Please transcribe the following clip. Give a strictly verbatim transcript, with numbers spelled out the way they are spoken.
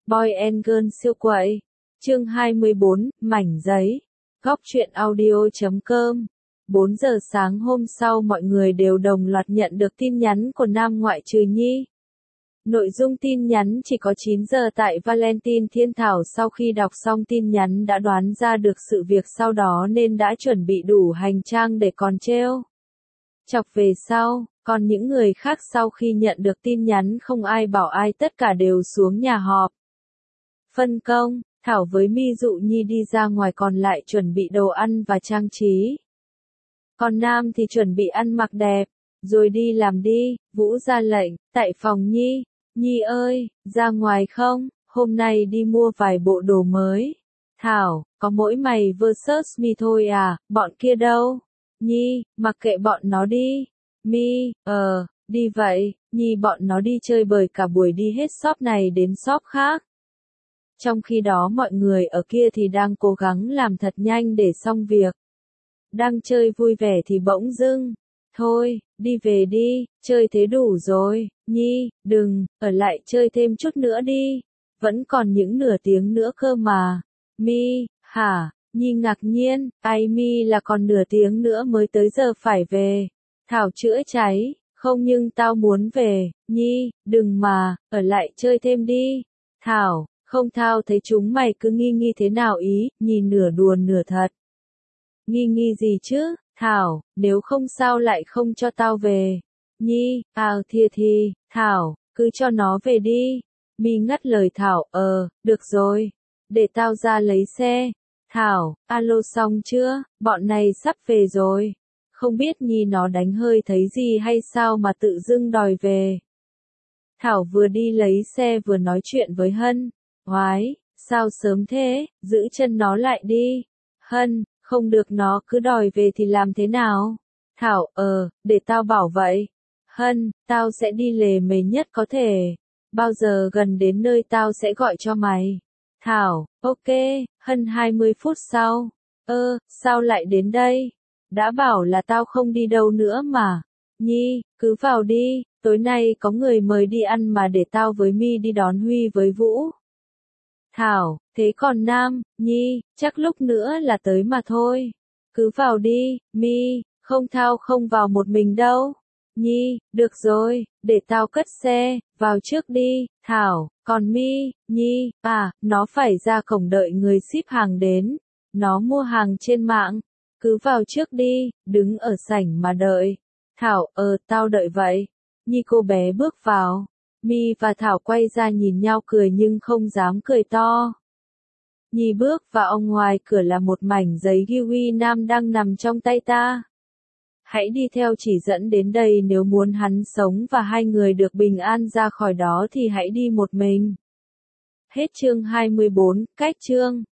Boy and Girl siêu quậy. Chương hai mươi bốn, mảnh giấy. Góc truyện audio chấm com. bốn giờ sáng hôm sau mọi người đều đồng loạt nhận được tin nhắn của Nam ngoại trừ Nhi. Nội dung tin nhắn chỉ có chín giờ tại Valentine Thiên Thảo sau khi đọc xong tin nhắn đã đoán ra được sự việc sau đó nên đã chuẩn bị đủ hành trang để còn trêu chọc về sau, còn những người khác sau khi nhận được tin nhắn không ai bảo ai tất cả đều xuống nhà họp. Phân công, Thảo với My dụ Nhi đi ra ngoài còn lại chuẩn bị đồ ăn và trang trí. Còn Nam thì chuẩn bị ăn mặc đẹp, rồi đi làm đi, Vũ ra lệnh, tại phòng Nhi, Nhi ơi, ra ngoài không, hôm nay đi mua vài bộ đồ mới. Thảo, có mỗi mày versus My thôi à, bọn kia đâu? Nhi, mặc kệ bọn nó đi. My, ờ, đi vậy, Nhi bọn nó đi chơi bời cả buổi đi hết shop này đến shop khác. Trong khi đó mọi người ở kia thì đang cố gắng làm thật nhanh để xong việc. Đang chơi vui vẻ thì bỗng dưng, thôi, đi về đi, chơi thế đủ rồi, Nhi, đừng, ở lại chơi thêm chút nữa đi, vẫn còn những nửa tiếng nữa cơ mà. My, hả, Nhi ngạc nhiên, ai My là còn nửa tiếng nữa mới tới giờ phải về. Thảo chữa cháy, không nhưng tao muốn về, Nhi, đừng mà, ở lại chơi thêm đi. Thảo, không thao thấy chúng mày cứ nghi nghi thế nào ý, nhìn nửa đùa nửa thật. Nghi nghi gì chứ, Thảo, nếu không sao lại không cho tao về. Nhi, à thìa thì, Thảo, cứ cho nó về đi. My ngắt lời Thảo, ờ, được rồi, để tao ra lấy xe. Thảo, alo xong chưa, bọn này sắp về rồi. Không biết Nhi nó đánh hơi thấy gì hay sao mà tự dưng đòi về. Thảo vừa đi lấy xe vừa nói chuyện với Hân. Oái, sao sớm thế, giữ chân nó lại đi. Hân, không được nó cứ đòi về thì làm thế nào? Thảo, ờ, để tao bảo vậy. Hân, tao sẽ đi lề mề nhất có thể. Bao giờ gần đến nơi tao sẽ gọi cho mày. Thảo, ok, Hân hai mươi phút sau. Ơ, sao lại đến đây? Đã bảo là tao không đi đâu nữa mà. Nhi, cứ vào đi, tối nay có người mời đi ăn mà để tao với My đi đón Huy với Vũ. Thảo, thế còn Nam, Nhi, chắc lúc nữa là tới mà thôi. Cứ vào đi, My, không thao không vào một mình đâu. Nhi, được rồi, để tao cất xe, vào trước đi. Thảo, còn My, Nhi, à, nó phải ra cổng đợi người ship hàng đến. Nó mua hàng trên mạng. Cứ vào trước đi, đứng ở sảnh mà đợi. Thảo, ờ, tao đợi vậy. Nhi cô bé bước vào. My và Thảo quay ra nhìn nhau cười nhưng không dám cười to. Nhi bước vào, ngoài cửa là một mảnh giấy ghi Huy Nam đang nằm trong tay ta. Hãy đi theo chỉ dẫn đến đây nếu muốn hắn sống và hai người được bình an ra khỏi đó thì hãy đi một mình. Hết chương hai mươi bốn, cách chương.